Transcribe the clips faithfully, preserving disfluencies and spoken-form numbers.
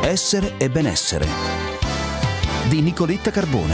Essere e benessere di Nicoletta Carbone.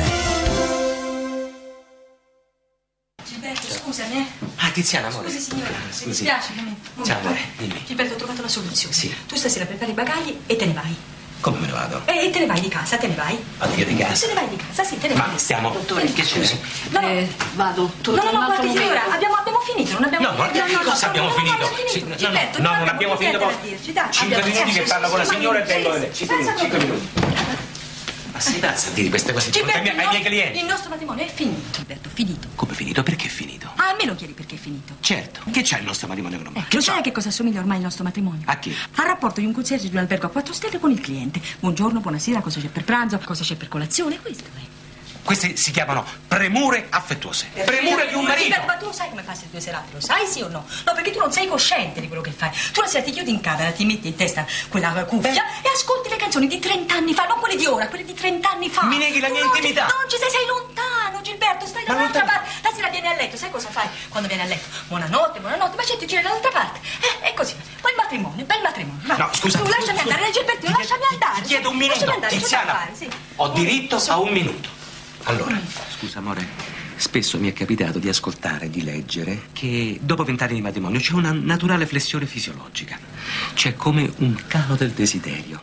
Gilberto, scusami, eh. Ah, Tiziana, amore. Scusi, signora, Scusi. mi dispiace. Non mi... Ciao, amore, dimmi. Gilberto, ho trovato la soluzione. Sì. Tu stasera prepari i bagagli e te ne vai. Come me ne vado? E te ne vai di casa, te ne vai. Vado io di casa? Te ne vai di casa, sì, te ne Ma vai. stiamo... Dottore, che c'è? No, no. Eh, vado, torno No, no, un no, altro guardi, signora, momento. abbiamo, abbiamo finito, non abbiamo No, guarda, che cosa abbiamo no, no, finito? no, abbiamo Sì, finito. no, Gilberto, no, non non abbiamo finito. niente da dirci, dai. Cinque Abbiamo- minuti che sì, parlo sì, con la sì, signora e sì, vengo... sì, Cinque senza minuti, cinque problemi. minuti. Ma sei pazza a dire queste cose di fronte ai miei, ai miei clienti? Il nostro matrimonio è finito, Gilberto, finito. Come è finito? Perché è finito? Ah, a me lo chiedi perché è finito. Certo. Che c'è il nostro matrimonio che non va? Ecco, sai a che cosa assomiglia ormai il nostro matrimonio? A chi? Al rapporto di un concierge di un albergo a quattro stelle con il cliente. Buongiorno, buonasera, cosa c'è per pranzo, cosa c'è per colazione, questo è. Queste si chiamano premure affettuose. Premure di un marito. Gilberto, ma tu lo sai come passi le tue serate? Lo sai, sì o no? No, perché tu non sei cosciente di quello che fai. Tu la sera ti chiudi in camera, ti metti in testa quella cuffia e ascolti le canzoni di trent'anni fa, non quelle di ora, quelle di trent'anni fa. Mi neghi la Tu mia non ci- intimità. Non ci sei, sei lontano, Gilberto, stai Ma dall'altra lontano? parte. La sera vieni a letto, sai cosa fai quando vieni a letto? Buonanotte, buonanotte, ma c'è ti giri dall'altra parte. Eh, è così. Poi il matrimonio, bel matrimonio. Vai. No, scusa. Tu lasciami andare, Gilberto, Ti- lasciami ti- andare. Ti chiedo un minuto. Lasciami andare, c'è da Tiziana, fare, sì. ho diritto a un minuto. Allora, scusa amore, spesso mi è capitato di ascoltare, di leggere che dopo vent'anni di matrimonio c'è una naturale flessione fisiologica. C'è come un calo del desiderio.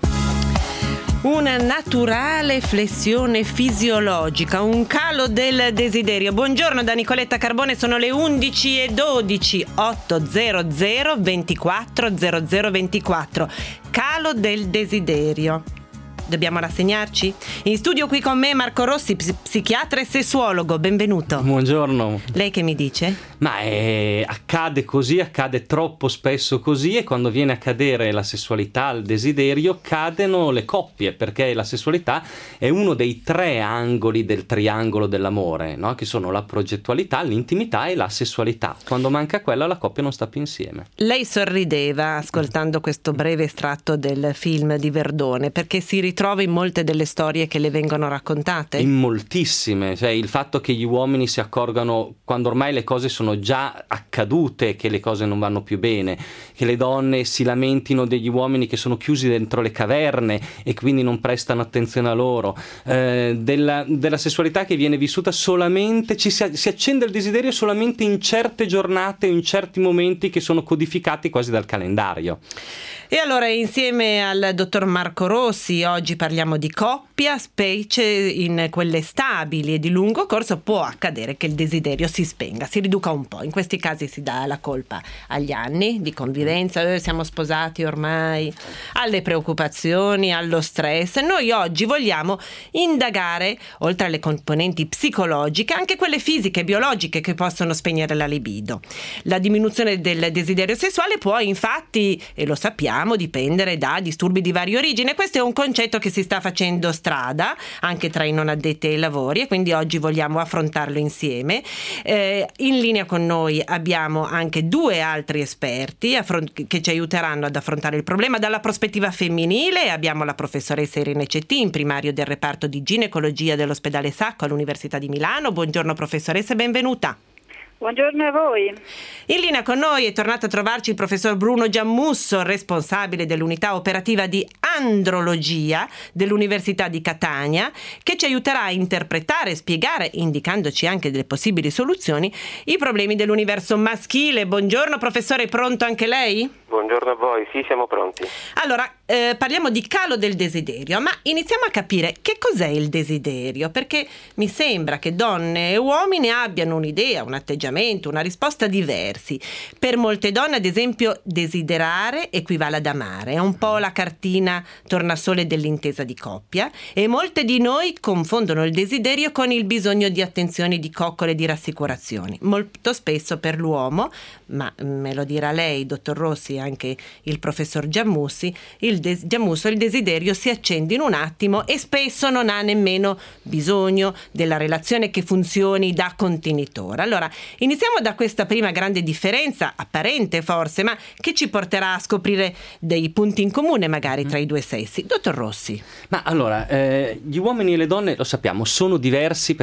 Una naturale flessione fisiologica, un calo del desiderio. Buongiorno da Nicoletta Carbone, sono le undici e dodici, ottocento ventiquattro zero zero ventiquattro. Calo del desiderio. Dobbiamo rassegnarci? In studio qui con me Marco Rossi, ps- psichiatra e sessuologo, benvenuto. Buongiorno. Lei che mi dice? Ma eh, accade così, accade troppo spesso così, e quando viene a cadere la sessualità, il desiderio, cadono le coppie, perché la sessualità è uno dei tre angoli del triangolo dell'amore, no? Che sono la progettualità, l'intimità e la sessualità. Quando manca quella, la coppia non sta più insieme. Lei sorrideva ascoltando questo breve estratto del film di Verdone, perché si ritrova in molte delle storie che le vengono raccontate? In moltissime, cioè il fatto che gli uomini si accorgano quando ormai le cose sono già accadute, che le cose non vanno più bene, che le donne si lamentino degli uomini che sono chiusi dentro le caverne e quindi non prestano attenzione a loro, eh, della, della sessualità che viene vissuta solamente, ci si, si accende il desiderio solamente in certe giornate, in certi momenti che sono codificati quasi dal calendario. E allora insieme al dottor Marco Rossi oggi parliamo di coppia, specie in quelle stabili e di lungo corso può accadere che il desiderio si spenga, si riduca un po'. In questi casi si dà la colpa agli anni di convivenza, eh, siamo sposati ormai, alle preoccupazioni, allo stress. Noi oggi vogliamo indagare, oltre alle componenti psicologiche, anche quelle fisiche, biologiche che possono spegnere la libido. La diminuzione del desiderio sessuale può infatti, e lo sappiamo, dipendere da disturbi di varie origini. Questo è un concetto che si sta facendo strada anche tra i non addetti ai lavori e quindi oggi vogliamo affrontarlo insieme. Eh, in linea con noi abbiamo anche due altri esperti affront- che ci aiuteranno ad affrontare il problema dalla prospettiva femminile. Abbiamo la professoressa Irene Cettin, primario del reparto di ginecologia dell'ospedale Sacco all'Università di Milano. Buongiorno professoressa, benvenuta. Buongiorno a voi. In linea con noi è tornato a trovarci il professor Bruno Giammusso, responsabile dell'unità operativa di andrologia dell'Università di Catania, che ci aiuterà a interpretare, spiegare, indicandoci anche delle possibili soluzioni, i problemi dell'universo maschile. Buongiorno professore, pronto anche lei? Buongiorno a voi, sì, siamo pronti. Allora, eh, parliamo di calo del desiderio, ma iniziamo a capire che cos'è il desiderio, perché mi sembra che donne e uomini abbiano un'idea, un atteggiamento, una risposta diversi. Per molte donne, ad esempio, desiderare equivale ad amare, è un po' la cartina tornasole dell'intesa di coppia, e molte di noi confondono il desiderio con il bisogno di attenzioni, di coccole, di rassicurazioni. Molto spesso per l'uomo, ma me lo dirà lei, dottor Rossi, anche il professor Giammussi, il des- Giammusso, il desiderio si accende in un attimo e spesso non ha nemmeno bisogno della relazione che funzioni da contenitore. Allora, iniziamo da questa prima grande differenza, apparente forse, ma che ci porterà a scoprire dei punti in comune magari tra i due sessi. Dottor Rossi. Ma allora, eh, gli uomini e le donne, lo sappiamo, sono diversi perché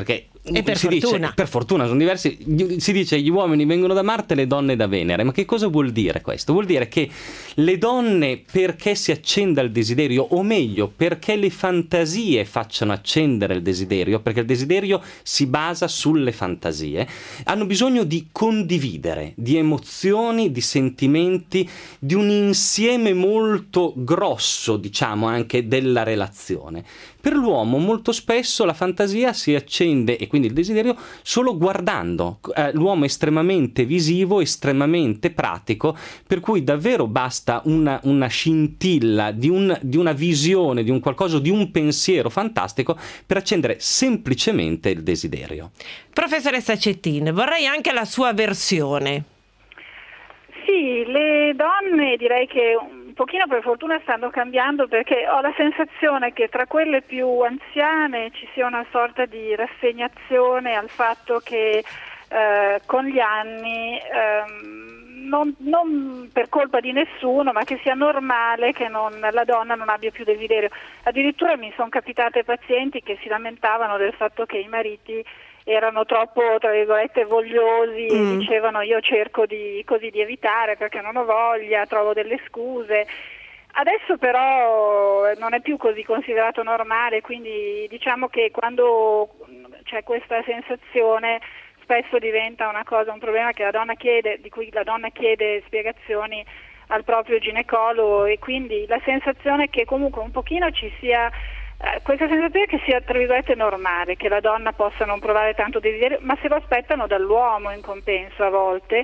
E per si fortuna. Dice, per fortuna sono diversi. Si dice gli uomini vengono da Marte, le donne da Venere. Ma che cosa vuol dire questo? Vuol dire che le donne, perché si accenda il desiderio, o meglio, perché le fantasie facciano accendere il desiderio, perché il desiderio si basa sulle fantasie, hanno bisogno di condividere, di emozioni, di sentimenti, di un insieme molto grosso, diciamo, anche della relazione. Per l'uomo molto spesso la fantasia si accende, e quindi il desiderio, solo guardando. Eh, l'uomo è estremamente visivo, estremamente pratico, per cui davvero basta una, una scintilla di, un, di una visione, di un qualcosa, di un pensiero fantastico per accendere semplicemente il desiderio. Professoressa Cettin, vorrei anche la sua versione. Sì, le donne direi che un pochino per fortuna stanno cambiando, perché ho la sensazione che tra quelle più anziane ci sia una sorta di rassegnazione al fatto che eh, con gli anni, ehm, non, non per colpa di nessuno, ma che sia normale che non, la donna non abbia più desiderio. Addirittura mi sono capitate pazienti che si lamentavano del fatto che i mariti erano troppo, tra virgolette, vogliosi, mm. e dicevano io cerco di, così di evitare perché non ho voglia, trovo delle scuse. Adesso però non è più così considerato normale, quindi diciamo che quando c'è questa sensazione spesso diventa una cosa, un problema che la donna chiede, di cui la donna chiede spiegazioni al proprio ginecologo, e quindi la sensazione che comunque un pochino ci sia Eh, questa sensazione che sia, tra virgolette, normale, che la donna possa non provare tanto desiderio, ma se lo aspettano dall'uomo in compenso a volte,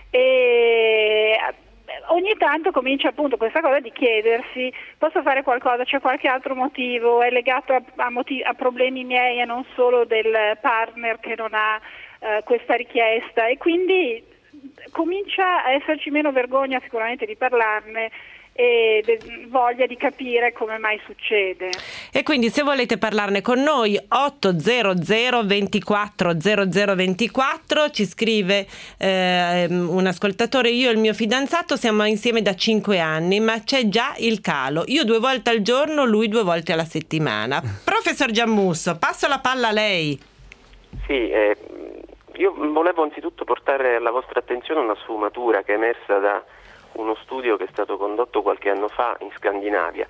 e ogni tanto comincia appunto questa cosa di chiedersi: posso fare qualcosa, c'è qualche altro motivo, è legato a, a, motivi, a problemi miei e non solo del partner che non ha eh, questa richiesta, e quindi comincia a esserci meno vergogna sicuramente di parlarne e de- voglia di capire come mai succede. E quindi se volete parlarne con noi, otto zero zero ventiquattro zero zero ventiquattro, ci scrive eh, un ascoltatore: io e il mio fidanzato siamo insieme da cinque anni, ma c'è già il calo, io due volte al giorno, lui due volte alla settimana. Professor Giammusso, passo la palla a lei. Sì, eh, io volevo anzitutto portare alla vostra attenzione una sfumatura che è emersa da uno studio che è stato condotto qualche anno fa in Scandinavia.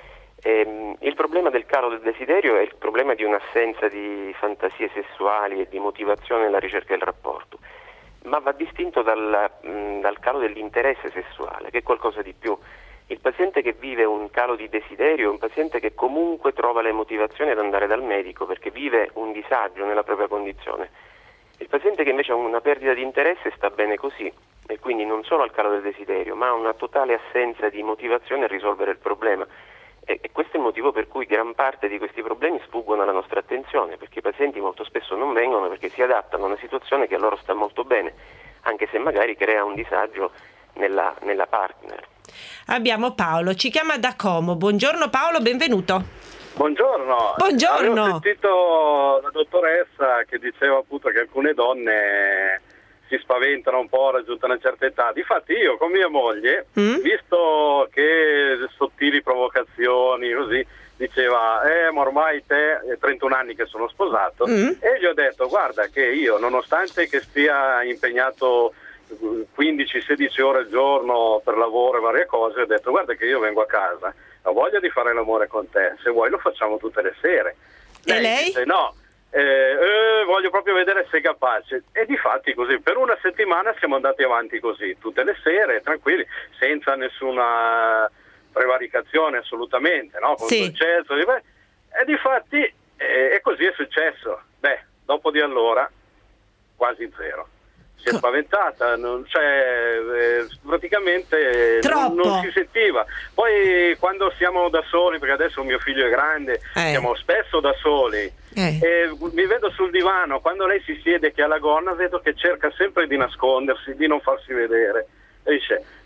Ehm, il problema del calo del desiderio è il problema di un'assenza di fantasie sessuali e di motivazione nella ricerca del rapporto, ma va distinto dal, mh, dal calo dell'interesse sessuale, che è qualcosa di più. Il paziente che vive un calo di desiderio è un paziente che comunque trova le motivazioni ad andare dal medico perché vive un disagio nella propria condizione. Il paziente che invece ha una perdita di interesse sta bene così, e quindi non solo al calo del desiderio, ma ha una totale assenza di motivazione a risolvere il problema. E, e questo è il motivo per cui gran parte di questi problemi sfuggono alla nostra attenzione, perché i pazienti molto spesso non vengono perché si adattano a una situazione che a loro sta molto bene, anche se magari crea un disagio nella, nella partner. Abbiamo Paolo, ci chiama da Como. Buongiorno Paolo, benvenuto. Buongiorno. Buongiorno. Avevo sentito la dottoressa che diceva appunto che alcune donne si spaventano un po' raggiunta una certa età. Difatti io con mia moglie, mm? visto che sottili provocazioni così, diceva eh ma ormai te, è trentuno anni che sono sposato, mm? e gli ho detto guarda che io, nonostante che stia impegnato quindici sedici ore al giorno per lavoro e varie cose, ho detto guarda che io vengo a casa, ho voglia di fare l'amore con te, se vuoi lo facciamo tutte le sere. Lei e lei? Dice, no, eh, eh, voglio proprio vedere se sei capace. E difatti così, per una settimana siamo andati avanti così, tutte le sere, tranquilli, senza nessuna prevaricazione assolutamente, no? Con sì. successo, e difatti eh, e così è successo. Beh, dopo di allora quasi zero. Si è spaventata, non, cioè, eh, praticamente non, non si sentiva. Poi quando siamo da soli, perché adesso mio figlio è grande, eh. siamo spesso da soli, eh. e mi vedo sul divano, quando lei si siede che ha la gonna, vedo che cerca sempre di nascondersi, di non farsi vedere. E dice,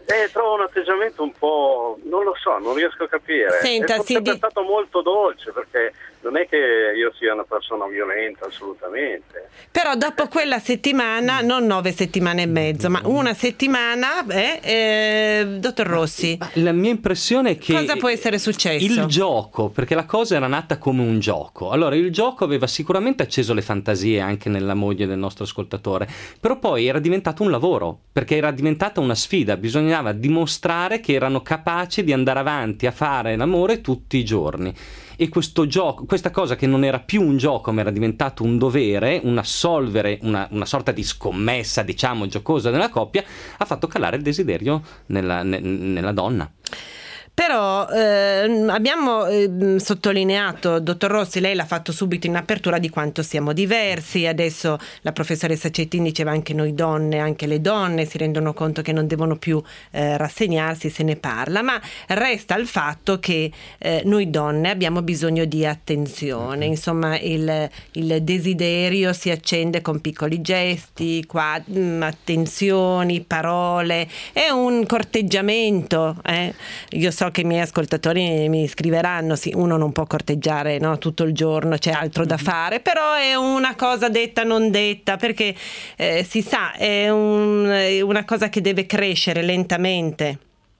Eh, trovo un atteggiamento un po', non lo so, non riesco a capire. Senta, è si sempre di- stato molto dolce, perché non è che io sia una persona violenta, assolutamente. Però dopo quella settimana, non nove settimane e mezzo, ma una settimana, eh, eh, dottor Rossi, Ma la mia impressione è che cosa può essere successo? il gioco, perché la cosa era nata come un gioco. Allora, il gioco aveva sicuramente acceso le fantasie anche nella moglie del nostro ascoltatore, però poi era diventato un lavoro, perché era diventata una sfida, bisognava dimostrare che erano capaci di andare avanti a fare l'amore tutti i giorni. E questo gioco, questa cosa che non era più un gioco ma era diventato un dovere, un assolvere, una, una sorta di scommessa, diciamo, giocosa nella coppia, ha fatto calare il desiderio nella, ne, nella donna. Però eh, abbiamo eh, sottolineato, dottor Rossi, lei l'ha fatto subito in apertura, di quanto siamo diversi. Adesso la professoressa Cettin diceva anche noi donne, anche le donne si rendono conto che non devono più eh, rassegnarsi, se ne parla, ma resta il fatto che eh, noi donne abbiamo bisogno di attenzione, insomma il, il desiderio si accende con piccoli gesti, qua, mh, attenzioni, parole, è un corteggiamento, eh? Io so che i miei ascoltatori mi scriveranno, sì, uno non può corteggiare, no, tutto il giorno, c'è altro da fare, però è una cosa detta non detta, perché eh, si sa, è, un, è una cosa che deve crescere lentamente.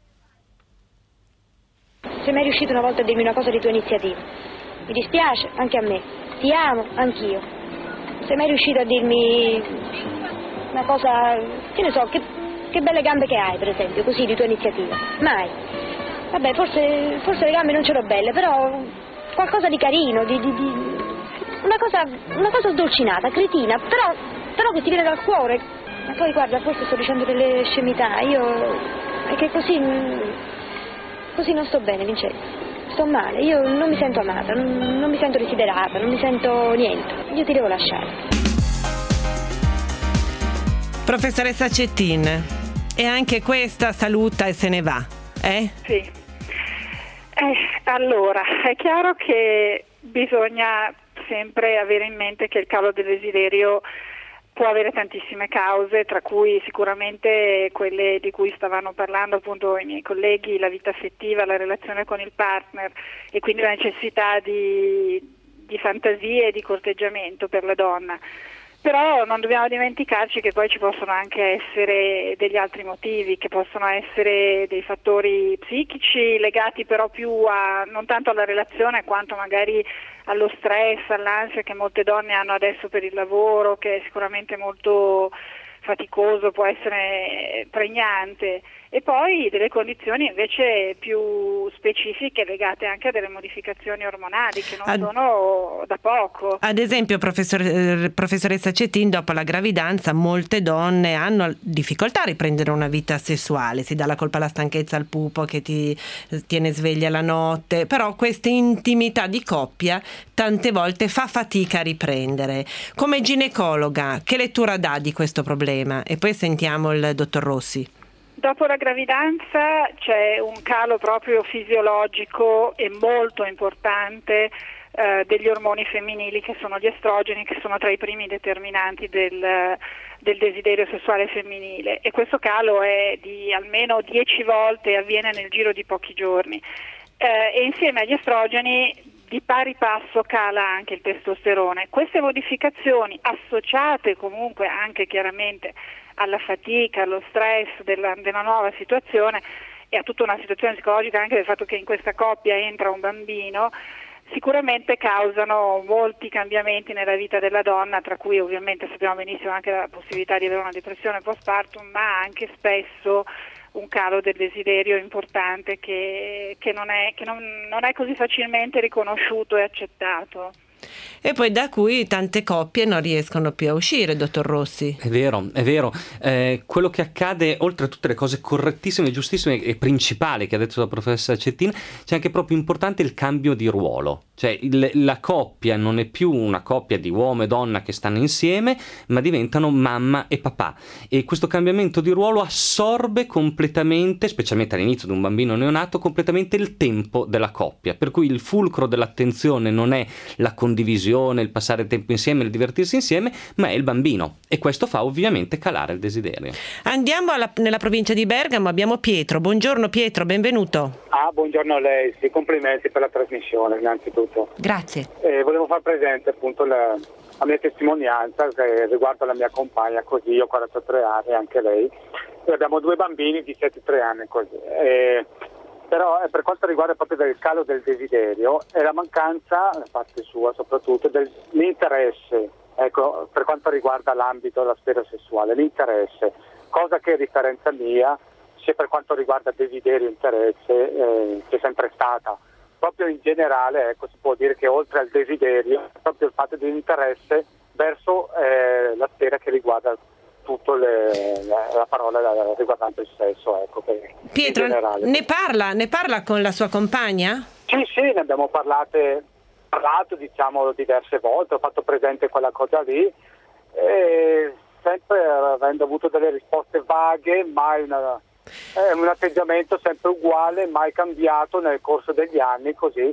Sei mai riuscito una volta a dirmi una cosa di tua iniziativa? Mi dispiace, anche a me. Ti amo, anch'io. Sei mai riuscito a dirmi una cosa, che ne so, che, che belle gambe che hai, per esempio, così, di tua iniziativa? Mai. Vabbè, forse, forse le gambe non ce l'ho belle, però qualcosa di carino, di, di, di... Una, cosa, una cosa sdolcinata, cretina, però, però che ti viene dal cuore. Ma poi guarda, forse sto dicendo delle scemità, io... è che così... così non sto bene, Vincenzo. Sto male, io non mi sento amata, non, non mi sento desiderata, non mi sento niente. Io ti devo lasciare. Professoressa Cettin, e anche questa saluta e se ne va. Eh? Sì. Eh, allora, è chiaro che bisogna sempre avere in mente che il calo del desiderio può avere tantissime cause, tra cui sicuramente quelle di cui stavano parlando appunto i miei colleghi, la vita affettiva, la relazione con il partner e quindi la necessità di, di fantasie e di corteggiamento per la donna. Però non dobbiamo dimenticarci che poi ci possono anche essere degli altri motivi, che possono essere dei fattori psichici legati però più a non tanto alla relazione quanto magari allo stress, all'ansia che molte donne hanno adesso per il lavoro, che è sicuramente molto faticoso, può essere pregnante, e poi delle condizioni invece più specifiche legate anche a delle modificazioni ormonali che non ad, sono da poco. Ad esempio, professor, eh, professoressa Cettin, dopo la gravidanza molte donne hanno difficoltà a riprendere una vita sessuale, si dà la colpa alla stanchezza, al pupo che ti tiene sveglia la notte, però questa intimità di coppia tante volte fa fatica a riprendere. Come ginecologa, che lettura dà di questo problema? E poi sentiamo il dottor Rossi. Dopo la gravidanza c'è un calo proprio fisiologico e molto importante eh, degli ormoni femminili, che sono gli estrogeni, che sono tra i primi determinanti del, del desiderio sessuale femminile, e questo calo è di almeno dieci volte e avviene nel giro di pochi giorni, eh, e insieme agli estrogeni di pari passo cala anche il testosterone. Queste modificazioni, associate comunque anche chiaramente alla fatica, allo stress della, della nuova situazione e a tutta una situazione psicologica anche del fatto che in questa coppia entra un bambino, sicuramente causano molti cambiamenti nella vita della donna, tra cui ovviamente sappiamo benissimo anche la possibilità di avere una depressione postpartum, ma anche spesso un calo del desiderio importante che, che, non, è, che non, non è così facilmente riconosciuto e accettato. E poi da cui tante coppie non riescono più a uscire, dottor Rossi. È vero, è vero. Eh, quello che accade, oltre a tutte le cose correttissime, giustissime e principali che ha detto la professoressa Cettin, c'è anche proprio importante il cambio di ruolo. Cioè il, la coppia non è più una coppia di uomo e donna che stanno insieme, ma diventano mamma e papà. E questo cambiamento di ruolo assorbe completamente, specialmente all'inizio di un bambino neonato, completamente il tempo della coppia. Per cui il fulcro dell'attenzione non è la condizione condivisione, il passare tempo insieme, il divertirsi insieme, ma è il bambino, e questo fa ovviamente calare il desiderio. Andiamo alla, nella provincia di Bergamo, abbiamo Pietro. Buongiorno Pietro, benvenuto. Ah, buongiorno a lei, sì, complimenti per la trasmissione innanzitutto. Grazie. Eh, volevo far presente appunto la, la mia testimonianza che riguarda la mia compagna, così io ho quarantatré anni, anche lei, e abbiamo due bambini di sette tre anni così. Eh, però eh, per quanto riguarda proprio del calo del desiderio è la mancanza, da parte sua soprattutto, dell'interesse, ecco, per quanto riguarda l'ambito della sfera sessuale, l'interesse, cosa che a differenza mia, sia per quanto riguarda desiderio e interesse, eh, c'è sempre stata. Proprio in generale, ecco, si può dire che oltre al desiderio, proprio il fatto di interesse verso eh, la sfera che riguarda tutto le, la, la parola riguardante il sesso, ecco. Pietro, ne parla, ne parla con la sua compagna? Sì, sì, ne abbiamo parlate, parlato, diciamo, diverse volte, ho fatto presente quella cosa lì, e sempre avendo avuto delle risposte vaghe, mai una, eh, un atteggiamento sempre uguale, mai cambiato nel corso degli anni, così,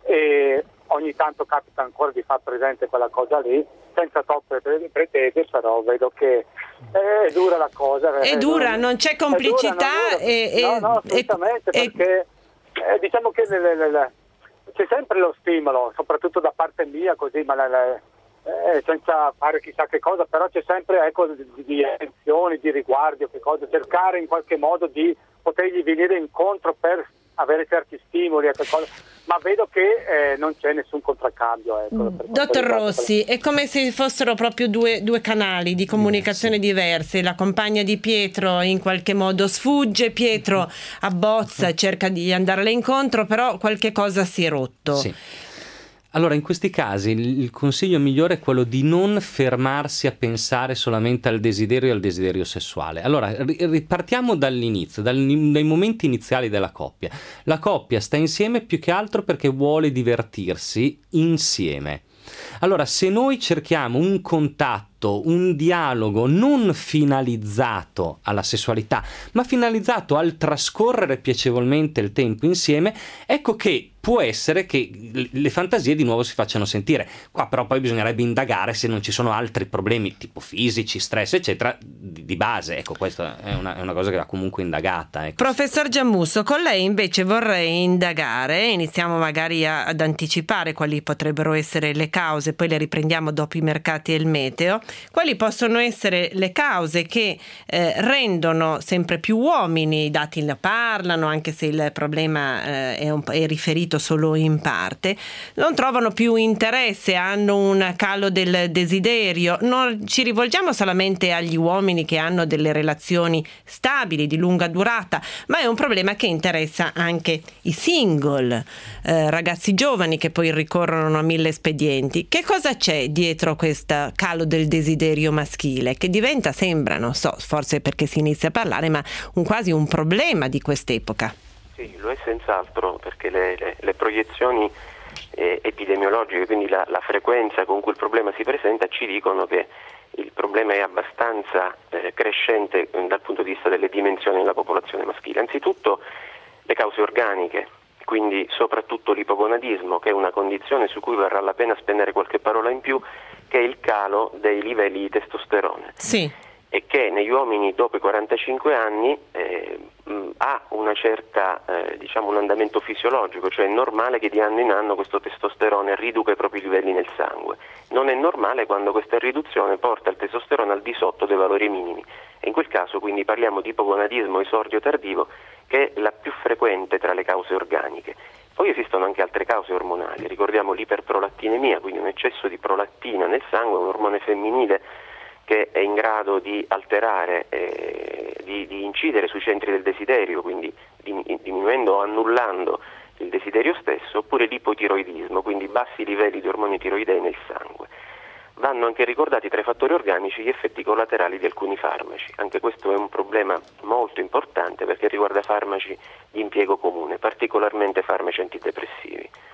e ogni tanto capita ancora di far presente quella cosa lì, senza troppe pretese, però vedo che è dura la cosa. È, è dura, dura, non c'è complicità. Dura, non e, no, no, assolutamente, e, perché eh, diciamo che le, le, le, c'è sempre lo stimolo, soprattutto da parte mia, così, ma le, le, eh, senza fare chissà che cosa, però c'è sempre, ecco, di, di attenzioni, di riguardi, che cosa, cercare in qualche modo di potergli venire incontro per avere certi stimoli, ecco, ma vedo che eh, non c'è nessun contraccambio. Ecco, Dottor Rossi, è come se fossero proprio due, due canali di comunicazione diversi. La compagna di Pietro in qualche modo sfugge, Pietro abbozza, cerca di andarle incontro, però qualche cosa si è rotto. Sì. Allora, in questi casi il consiglio migliore è quello di non fermarsi a pensare solamente al desiderio e al desiderio sessuale. Allora, ripartiamo dall'inizio, dal, dai momenti iniziali della coppia. La coppia sta insieme più che altro perché vuole divertirsi insieme. Allora, se noi cerchiamo un contatto, un dialogo non finalizzato alla sessualità, ma finalizzato al trascorrere piacevolmente il tempo insieme, ecco che può essere che le fantasie di nuovo si facciano sentire. Qua però poi bisognerebbe indagare se non ci sono altri problemi tipo fisici, stress eccetera di, di base. Ecco, questa è una, è una cosa che va comunque indagata. Ecco. Professor Giammusso, con lei invece vorrei indagare, iniziamo magari a, ad anticipare quali potrebbero essere le cause, poi le riprendiamo dopo i mercati e il meteo. Quali possono essere le cause che eh, rendono sempre più uomini, i dati ne parlano, anche se il problema eh, è, un, è riferito solo in parte, non trovano più interesse, hanno un calo del desiderio. Non ci rivolgiamo solamente agli uomini che hanno delle relazioni stabili di lunga durata, ma è un problema che interessa anche i single, eh, ragazzi giovani che poi ricorrono a mille espedienti. Che cosa c'è dietro questo calo del desiderio maschile che diventa, sembra, non so, forse perché si inizia a parlare, ma un, quasi un problema di quest'epoca? Sì, lo è senz'altro, perché le, le, le proiezioni eh, epidemiologiche, quindi la, la frequenza con cui il problema si presenta, ci dicono che il problema è abbastanza eh, crescente eh, dal punto di vista delle dimensioni della popolazione maschile. Anzitutto le cause organiche, quindi soprattutto l'ipogonadismo, che è una condizione su cui varrà la pena spendere qualche parola in più, che è il calo dei livelli di testosterone. Sì. E che negli uomini dopo i quarantacinque anni eh, mh, ha una certa, eh, diciamo, un andamento fisiologico, cioè è normale che di anno in anno questo testosterone riduca i propri livelli nel sangue. Non è normale quando questa riduzione porta il testosterone al di sotto dei valori minimi. E in quel caso quindi parliamo di ipogonadismo esordio tardivo, che è la più frequente tra le cause organiche. Poi esistono anche altre cause ormonali, ricordiamo l'iperprolattinemia, quindi un eccesso di prolattina nel sangue, un ormone femminile che è in grado di alterare, eh, di, di incidere sui centri del desiderio, quindi diminuendo o annullando il desiderio stesso, oppure l'ipotiroidismo, quindi bassi livelli di ormoni tiroidei nel sangue. Vanno anche ricordati tra i fattori organici gli effetti collaterali di alcuni farmaci. Anche questo è un problema molto importante perché riguarda farmaci di impiego comune, particolarmente farmaci antidepressivi.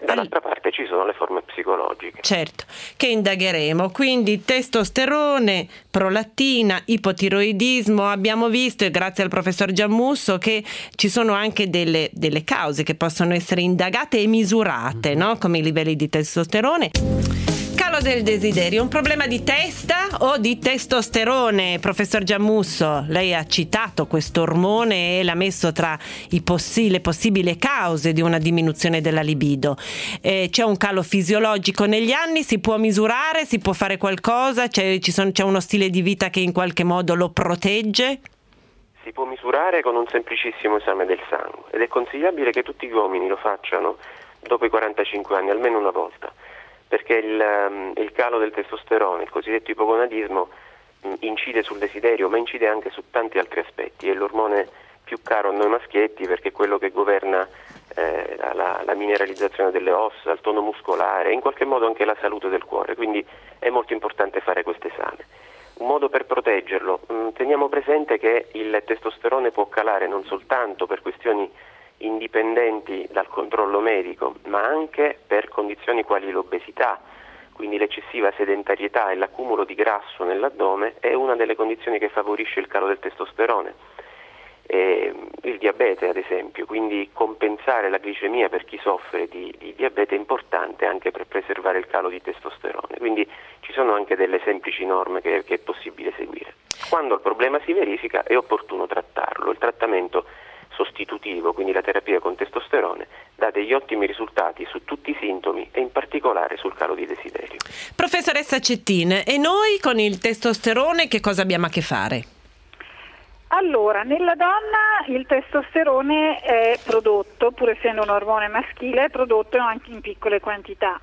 Dall'altra parte ci sono le forme psicologiche. Certo, che indagheremo. Quindi testosterone, prolattina, ipotiroidismo. Abbiamo visto, e grazie al professor Giammusso, che ci sono anche delle, delle cause che possono essere indagate e misurate, no? Come i livelli di testosterone. Calo del desiderio, un problema di testa o di testosterone? Professor Giammusso, lei ha citato questo ormone e l'ha messo tra i possi- le possibili cause di una diminuzione della libido. Eh, c'è un calo fisiologico negli anni? Si può misurare? Si può fare qualcosa? C'è, ci sono, c'è uno stile di vita che in qualche modo lo protegge? Si può misurare con un semplicissimo esame del sangue ed è consigliabile che tutti gli uomini lo facciano dopo i quarantacinque anni, almeno una volta. Perché il, um, il calo del testosterone, il cosiddetto ipogonadismo, um, incide sul desiderio, ma incide anche su tanti altri aspetti. È l'ormone più caro a noi maschietti perché è quello che governa eh, la, la mineralizzazione delle ossa, il tono muscolare, in qualche modo anche la salute del cuore, quindi è molto importante fare questo esame. Un modo per proteggerlo, um, teniamo presente che il testosterone può calare non soltanto per questioni indipendenti dal controllo medico, ma anche per condizioni quali l'obesità, quindi l'eccessiva sedentarietà e l'accumulo di grasso nell'addome è una delle condizioni che favorisce il calo del testosterone. E il diabete, ad esempio, quindi compensare la glicemia per chi soffre di, di diabete è importante anche per preservare il calo di testosterone, quindi ci sono anche delle semplici norme che, che è possibile seguire. Quando il problema si verifica è opportuno trattarlo, il trattamento sostitutivo, quindi la terapia con testosterone, dà degli ottimi risultati su tutti i sintomi e in particolare sul calo di desiderio. Professoressa Cettin, e noi con il testosterone che cosa abbiamo a che fare? Allora, nella donna il testosterone è prodotto, pur essendo un ormone maschile, è prodotto anche in piccole quantità.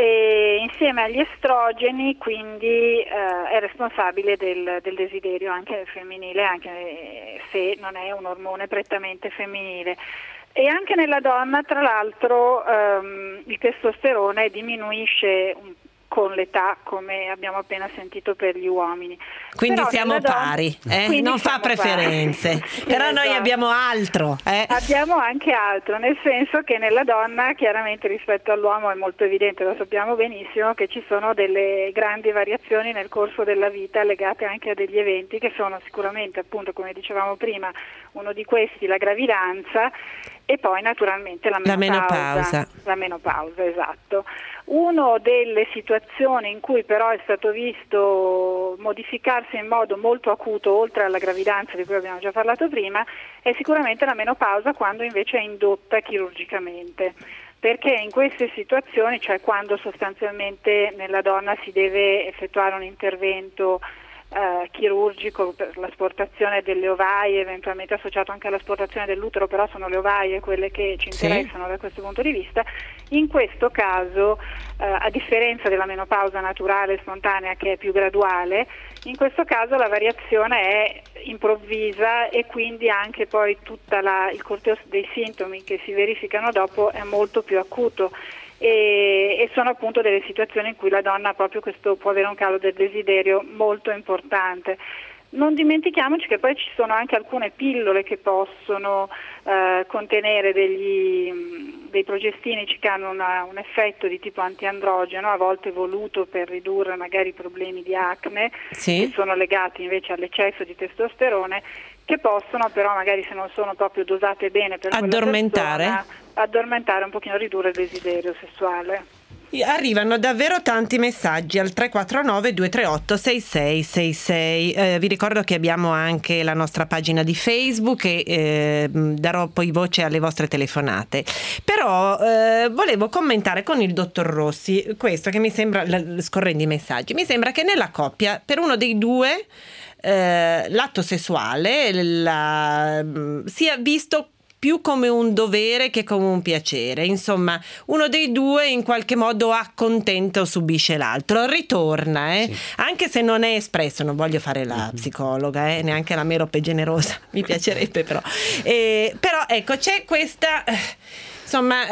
E insieme agli estrogeni quindi eh, è responsabile del, del desiderio anche femminile, anche se non è un ormone prettamente femminile. E anche nella donna, tra l'altro, ehm, il testosterone diminuisce un con l'età, come abbiamo appena sentito per gli uomini. Quindi Però siamo donna, pari, eh? quindi non fa preferenze. Pari. Però sì, noi esatto. abbiamo altro. Eh? Abbiamo anche altro, nel senso che nella donna, chiaramente rispetto all'uomo è molto evidente, lo sappiamo benissimo, che ci sono delle grandi variazioni nel corso della vita legate anche a degli eventi che sono sicuramente, appunto, come dicevamo prima, uno di questi la gravidanza e poi naturalmente la menopausa. La menopausa. La menopausa, esatto. Una delle situazioni in cui però è stato visto modificarsi in modo molto acuto, oltre alla gravidanza di cui abbiamo già parlato prima, è sicuramente la menopausa, quando invece è indotta chirurgicamente. Perché in queste situazioni, cioè quando sostanzialmente nella donna si deve effettuare un intervento Eh, chirurgico per l'asportazione delle ovaie, eventualmente associato anche all'asportazione dell'utero, però sono le ovaie quelle che ci interessano sì. Da questo punto di vista. In questo caso, eh, a differenza della menopausa naturale spontanea che è più graduale, in questo caso la variazione è improvvisa e quindi anche poi tutta la, il corteo dei sintomi che si verificano dopo è molto più acuto. E, e sono appunto delle situazioni in cui la donna proprio questo può avere un calo del desiderio molto importante. Non dimentichiamoci che poi ci sono anche alcune pillole che possono eh, contenere degli, dei progestinici che hanno una, un effetto di tipo antiandrogeno, a volte voluto per ridurre magari problemi di acne, sì. Che sono legati invece all'eccesso di testosterone, che possono però magari, se non sono proprio dosate bene per addormentare quella persona, addormentare un pochino, ridurre il desiderio sessuale. Arrivano davvero tanti messaggi al tre quattro nove due tre otto sei sei sei sei. Eh, vi ricordo che abbiamo anche la nostra pagina di Facebook e eh, darò poi voce alle vostre telefonate. Però eh, volevo commentare con il dottor Rossi questo che mi sembra, scorrendo i messaggi, mi sembra che nella coppia per uno dei due eh, l'atto sessuale la, sia visto più come un dovere che come un piacere. Insomma, uno dei due in qualche modo accontenta o subisce l'altro. Ritorna, eh? Sì. Anche se non è espresso, non voglio fare la psicologa, eh? Neanche la Merope generosa, mi piacerebbe però. Eh, però ecco, c'è questa... Insomma,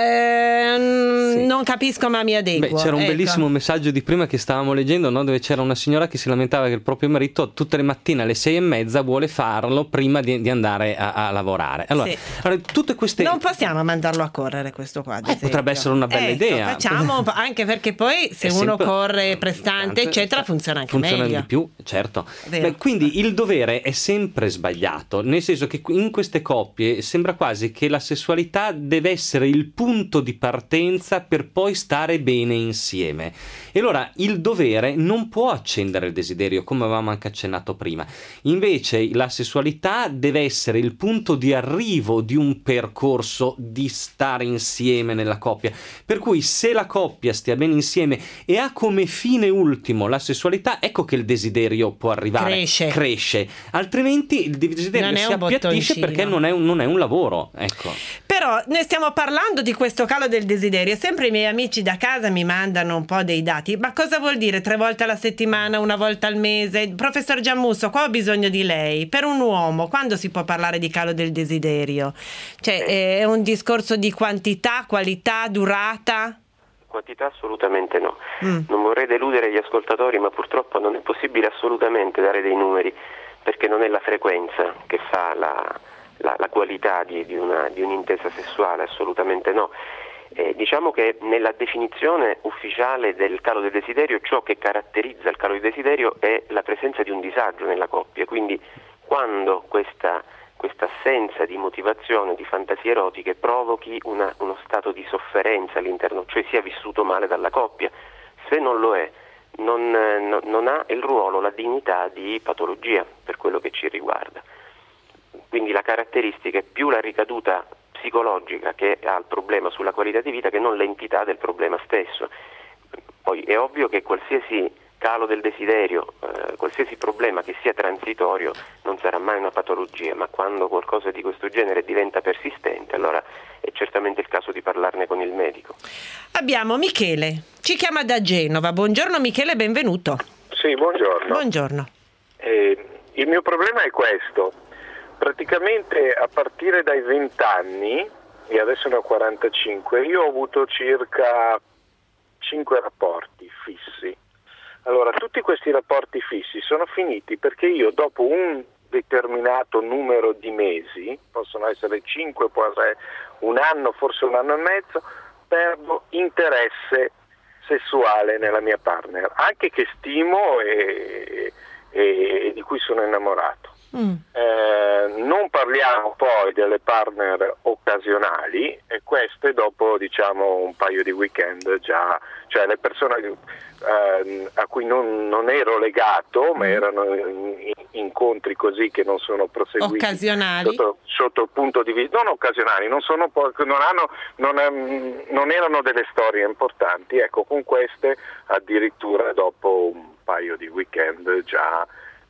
eh, Sì. non capisco ma mi adeguo. Beh, c'era un ecco. bellissimo messaggio di prima che stavamo leggendo, no? Dove c'era una signora che si lamentava che il proprio marito tutte le mattine alle sei e mezza vuole farlo prima di, di andare a, a lavorare. Allora, Sì. allora, tutte queste... Non possiamo mandarlo a correre questo qua, ad Eh, esempio. potrebbe essere una bella Ecco, idea. Facciamo, anche perché poi se È uno sempre- corre prestante, eccetera, funziona anche funziona meglio. di più, certo. Vero. Beh, quindi il dovere è sempre sbagliato, nel senso che in queste coppie sembra quasi che la sessualità deve essere il punto di partenza per poi stare bene insieme. E allora il dovere non può accendere il desiderio, come avevamo anche accennato prima. Invece la sessualità deve essere il punto di arrivo di un percorso di stare insieme nella coppia. Per cui se la coppia stia bene insieme e ha come fine ultimo la sessualità, ecco che il desiderio può arrivare. Cresce. Cresce. Altrimenti il desiderio Non è si un appiattisce bottoncino. perché non è un, non è un lavoro. Ecco. Però noi stiamo parlando di questo calo del desiderio. Sempre i miei amici da casa mi mandano un po' dei dati. Ma cosa vuol dire tre volte alla settimana, una volta al mese? Professor Giammusso, qua ho bisogno di lei. Per un uomo, quando si può parlare di calo del desiderio? Cioè, è un discorso di quantità, qualità, durata? Quantità assolutamente no. Mm. Non vorrei deludere gli ascoltatori, ma purtroppo non è possibile assolutamente dare dei numeri, perché non è la frequenza che fa la, la, la qualità di, di, una, di un'intesa sessuale, assolutamente no. Eh, diciamo che nella definizione ufficiale del calo del desiderio, ciò che caratterizza il calo del desiderio è la presenza di un disagio nella coppia, quindi quando questa, questa assenza di motivazione, di fantasie erotiche provochi una, uno stato di sofferenza all'interno, cioè sia vissuto male dalla coppia. Se non lo è, non, non, non ha il ruolo, la dignità di patologia per quello che ci riguarda. Quindi la caratteristica è più la ricaduta psicologica che ha il problema sulla qualità di vita che non l'entità del problema stesso. Poi è ovvio che qualsiasi calo del desiderio, eh, qualsiasi problema che sia transitorio non sarà mai una patologia, ma quando qualcosa di questo genere diventa persistente, allora è certamente il caso di parlarne con il medico. Abbiamo Michele, ci chiama da Genova. Buongiorno Michele, benvenuto. Sì, buongiorno. Buongiorno. Eh, il mio problema è questo. Praticamente a partire dai venti anni, e adesso ne ho quarantacinque, io ho avuto circa cinque rapporti fissi. Allora, tutti questi rapporti fissi sono finiti perché io dopo un determinato numero di mesi, possono essere cinque, può essere un anno, forse un anno e mezzo, perdo interesse sessuale nella mia partner, anche che stimo e, e, e di cui sono innamorato. Mm. Eh, non parliamo poi delle partner occasionali, e queste dopo diciamo un paio di weekend già, cioè le persone eh, a cui non, non ero legato, ma erano in, incontri così che non sono proseguiti occasionali sotto, sotto il punto di vista non occasionali, non sono non hanno non, è, non erano delle storie importanti, ecco, con queste addirittura dopo un paio di weekend già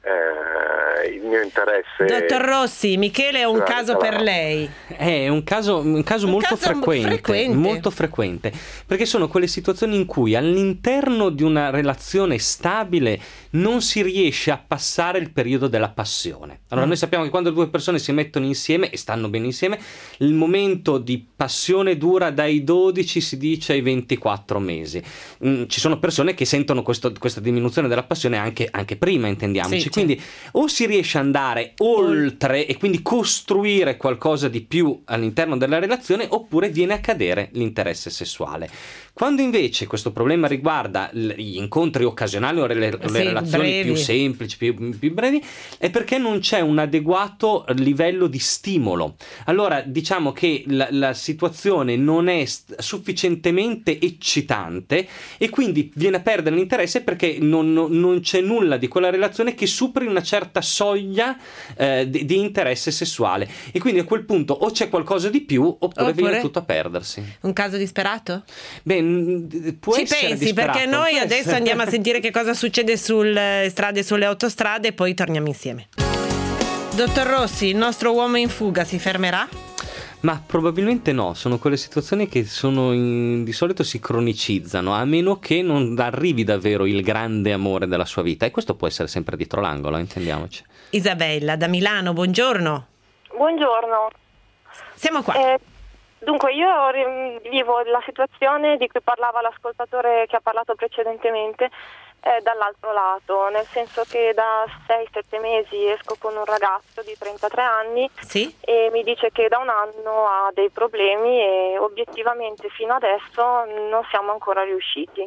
Eh, il mio interesse. Dottor Rossi, Michele è un caso per lei. È un caso, un caso un molto caso frequente, frequente, molto frequente, perché sono quelle situazioni in cui all'interno di una relazione stabile non si riesce a passare il periodo della passione. Allora, mm. noi sappiamo che quando due persone si mettono insieme e stanno bene insieme, il momento di passione dura dai dodici, si dice, ai ventiquattro mesi. Mm, ci sono persone che sentono questo, questa diminuzione della passione anche, anche prima, intendiamoci. Sì, quindi o si riesce ad andare oltre e quindi costruire qualcosa di più all'interno della relazione, oppure viene a cadere l'interesse sessuale. Quando invece questo problema riguarda gli incontri occasionali o le, le sì, relazioni brevi. più semplici, più, più brevi, è perché non c'è un adeguato livello di stimolo. Allora diciamo che la, la situazione non è sufficientemente eccitante e quindi viene a perdere l'interesse perché non, non, non c'è nulla di quella relazione che superi una certa soglia eh, di, di interesse sessuale, e quindi a quel punto o c'è qualcosa di più oppure, oppure viene tutto a perdersi. Un caso disperato? Beh, può ci essere pensi, disperato, perché noi adesso essere. andiamo a sentire che cosa succede sulle strade e sulle autostrade e poi torniamo insieme. Dottor Rossi, il nostro uomo in fuga si fermerà? Ma probabilmente no, sono quelle situazioni che sono in, di solito si cronicizzano, a meno che non arrivi davvero il grande amore della sua vita, e questo può essere sempre dietro l'angolo, intendiamoci. Isabella da Milano, buongiorno. Buongiorno. Siamo qua. Eh, Dunque, io ri- vivo la situazione di cui parlava l'ascoltatore che ha parlato precedentemente eh, dall'altro lato, nel senso che da sei sette mesi esco con un ragazzo di trentatré anni sì? e mi dice che da un anno ha dei problemi e obiettivamente fino adesso non siamo ancora riusciti.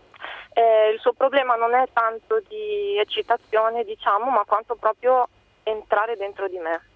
Eh, il suo problema non è tanto di eccitazione, diciamo, ma quanto proprio entrare dentro di me.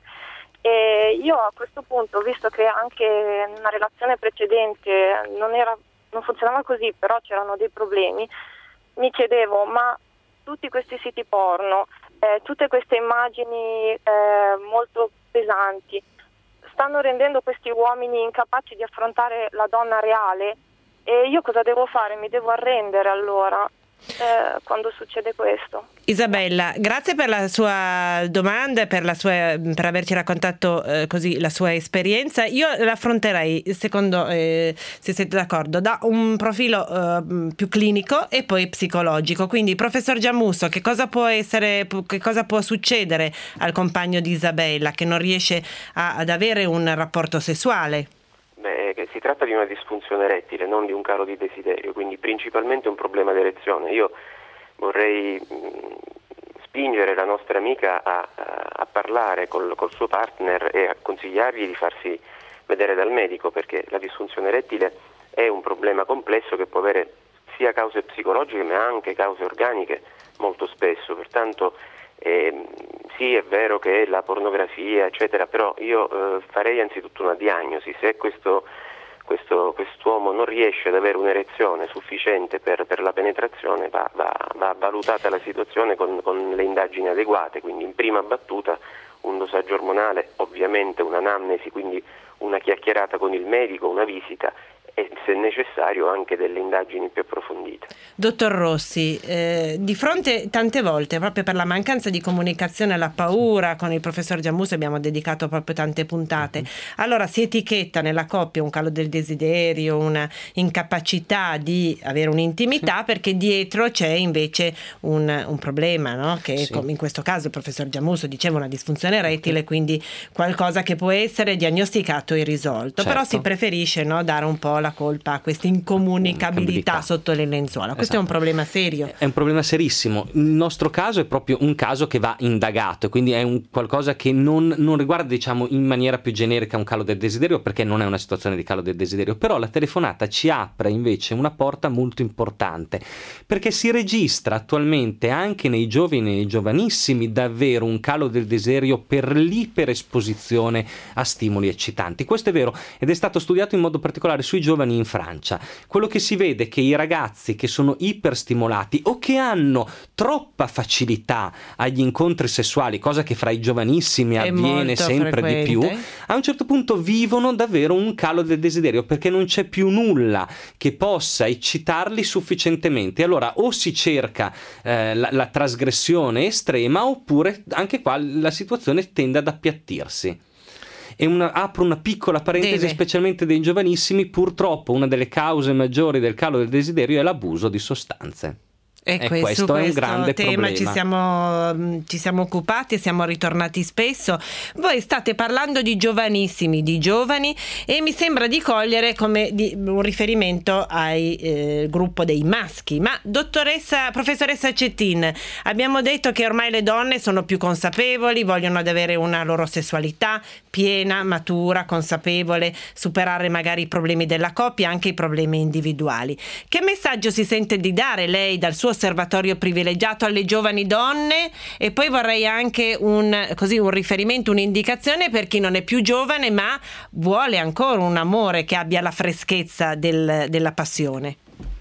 E io a questo punto, visto che anche nella relazione precedente non, era, non funzionava così, però c'erano dei problemi, mi chiedevo, ma tutti questi siti porno, eh, tutte queste immagini eh, molto pesanti, stanno rendendo questi uomini incapaci di affrontare la donna reale? E io cosa devo fare? Mi devo arrendere allora? Eh, quando succede questo. Isabella, grazie per la sua domanda e per, la sua, per averci raccontato eh, così la sua esperienza. Io l'affronterei, secondo eh, se siete d'accordo, da un profilo eh, più clinico e poi psicologico. Quindi, professor Giammusso, che cosa può essere, che cosa può succedere al compagno di Isabella che non riesce a, ad avere un rapporto sessuale? Beh, si tratta di una disfunzione erettile, non di un calo di desiderio, quindi principalmente un problema di erezione. Io vorrei mh, spingere la nostra amica a, a, a parlare col, col suo partner e a consigliargli di farsi vedere dal medico, perché la disfunzione erettile è un problema complesso che può avere sia cause psicologiche ma anche cause organiche molto spesso. Pertanto Eh, sì, è vero che la pornografia eccetera, però io eh, farei anzitutto una diagnosi. Se questo, questo quest'uomo non riesce ad avere un'erezione sufficiente per, per la penetrazione, va, va, va valutata la situazione con, con le indagini adeguate, quindi in prima battuta un dosaggio ormonale, ovviamente un'anamnesi, quindi una chiacchierata con il medico, una visita e se necessario anche delle indagini più approfondite. Dottor Rossi, eh, di fronte tante volte proprio per la mancanza di comunicazione alla paura, con il professor Giammusso abbiamo dedicato proprio tante puntate, mm-hmm. allora si etichetta nella coppia un calo del desiderio, una incapacità di avere un'intimità, sì. perché dietro c'è invece un, un problema, no? Che sì. come in questo caso il professor Giammusso diceva una disfunzione erettile, okay. quindi qualcosa che può essere diagnosticato e risolto, certo. però si preferisce, no, dare un po' la colpa a questa incomunicabilità sotto le lenzuola. Questo esatto. è un problema serio. È un problema serissimo. Il nostro caso è proprio un caso che va indagato, quindi è un qualcosa che non, non riguarda, diciamo, in maniera più generica un calo del desiderio, perché non è una situazione di calo del desiderio, però la telefonata ci apre invece una porta molto importante, perché si registra attualmente anche nei giovani e nei giovanissimi davvero un calo del desiderio per l'iperesposizione a stimoli eccitanti. Questo è vero ed è stato studiato in modo particolare sui giovani in Francia. Quello che si vede è che i ragazzi che sono iperstimolati o che hanno troppa facilità agli incontri sessuali, cosa che fra i giovanissimi è avviene sempre frequente. Di più, a un certo punto vivono davvero un calo del desiderio, perché non c'è più nulla che possa eccitarli sufficientemente. Allora o si cerca eh, la, la trasgressione estrema, oppure anche qua la situazione tende ad appiattirsi. E una, apro una piccola parentesi, Deve. specialmente dei giovanissimi, purtroppo una delle cause maggiori del calo del desiderio è l'abuso di sostanze. E, e questo, questo è un questo grande tema problema. Ci siamo, ci siamo occupati e siamo ritornati spesso. Voi state parlando di giovanissimi, di giovani, e mi sembra di cogliere come di, un riferimento al eh, gruppo dei maschi. Ma dottoressa, professoressa Cettin, abbiamo detto che ormai le donne sono più consapevoli, vogliono avere una loro sessualità piena, matura, consapevole, superare magari i problemi della coppia, anche i problemi individuali. Che messaggio si sente di dare lei dal suo osservatorio privilegiato alle giovani donne? E poi vorrei anche un, così, un riferimento, un'indicazione per chi non è più giovane ma vuole ancora un amore che abbia la freschezza del, della passione.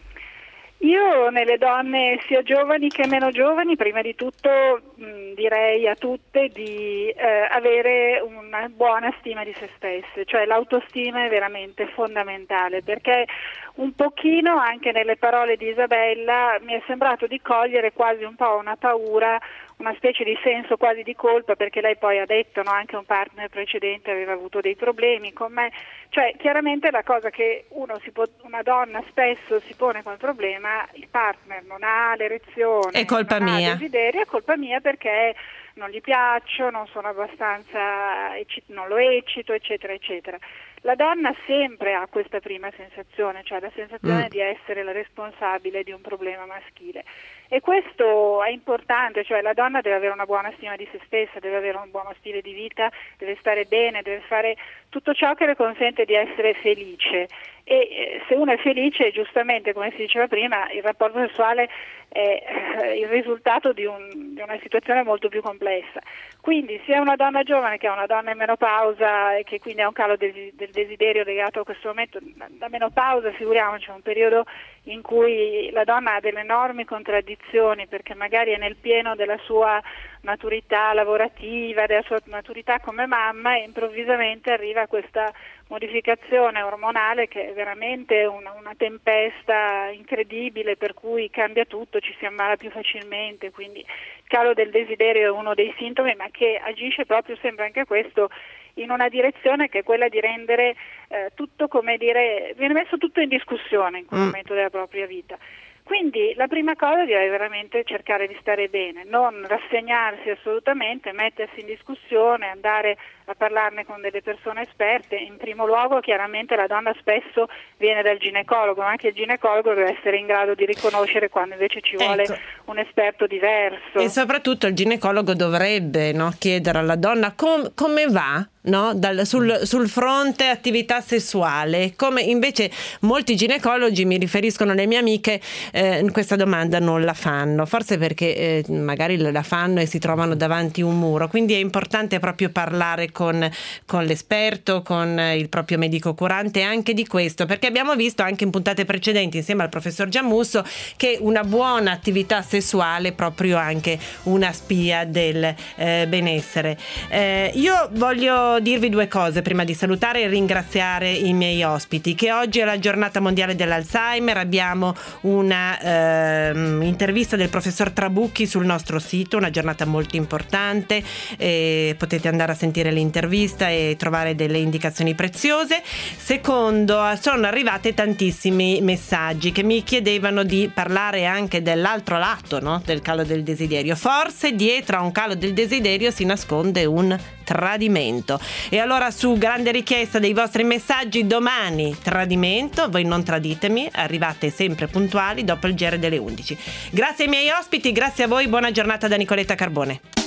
Io nelle donne sia giovani che meno giovani, prima di tutto mh, direi a tutte di eh, avere una buona stima di se stesse, cioè l'autostima è veramente fondamentale, perché un pochino anche nelle parole di Isabella mi è sembrato di cogliere quasi un po' una paura, una specie di senso quasi di colpa, perché lei poi ha detto, no, anche un partner precedente aveva avuto dei problemi con me, cioè chiaramente la cosa che uno si può, una donna spesso si pone come problema, il partner non ha l'erezione, è colpa non mia. ha desiderio, è colpa mia perché non gli piaccio, non sono abbastanza, non lo eccito, eccetera, eccetera. La donna sempre ha questa prima sensazione, cioè la sensazione mm. di essere la responsabile di un problema maschile. E questo è importante, cioè la donna deve avere una buona stima di se stessa, deve avere un buono stile di vita, deve stare bene, deve fare tutto ciò che le consente di essere felice. E eh, se uno è felice, giustamente, come si diceva prima, il rapporto sessuale è eh, il risultato di, un, di una situazione molto più complessa. Quindi sia una donna giovane che è una donna in menopausa e che quindi ha un calo del, del desiderio legato a questo momento, la menopausa, figuriamoci, è un periodo in cui la donna ha delle enormi contraddizioni, perché magari è nel pieno della sua maturità lavorativa, della sua maturità come mamma, e improvvisamente arriva questa modificazione ormonale che è veramente una, una tempesta incredibile, per cui cambia tutto, ci si ammala più facilmente, quindi il calo del desiderio è uno dei sintomi, ma che agisce proprio, sembra anche questo, in una direzione che è quella di rendere eh, tutto, come dire, viene messo tutto in discussione in quel mm. momento della propria vita. Quindi la prima cosa direi veramente cercare di stare bene, non rassegnarsi assolutamente, mettersi in discussione, andare a parlarne con delle persone esperte. In primo luogo chiaramente la donna spesso viene dal ginecologo, ma anche il ginecologo deve essere in grado di riconoscere quando invece ci vuole ecco. un esperto diverso. E soprattutto il ginecologo dovrebbe, no, chiedere alla donna com- come va, no, dal, sul, sul fronte attività sessuale, come invece molti ginecologi, mi riferiscono le mie amiche, eh, questa domanda non la fanno, forse perché eh, magari la fanno e si trovano davanti un muro, quindi è importante proprio parlare con, con l'esperto, con il proprio medico curante anche di questo, perché abbiamo visto anche in puntate precedenti insieme al professor Giammusso che una buona attività sessuale è proprio anche una spia del eh, benessere. Eh, io voglio dirvi due cose prima di salutare e ringraziare i miei ospiti, che oggi è la giornata mondiale dell'Alzheimer. Abbiamo una eh, intervista del professor Trabucchi sul nostro sito, una giornata molto importante, eh, potete andare a sentire l'intervista e trovare delle indicazioni preziose. Secondo, sono arrivate tantissimi messaggi che mi chiedevano di parlare anche dell'altro lato, no? Del calo del desiderio. Forse dietro a un calo del desiderio si nasconde un tradimento. E allora, su grande richiesta dei vostri messaggi, domani tradimento, voi non traditemi, arrivate sempre puntuali dopo il G R delle undici. Grazie ai miei ospiti, grazie a voi, buona giornata da Nicoletta Carbone.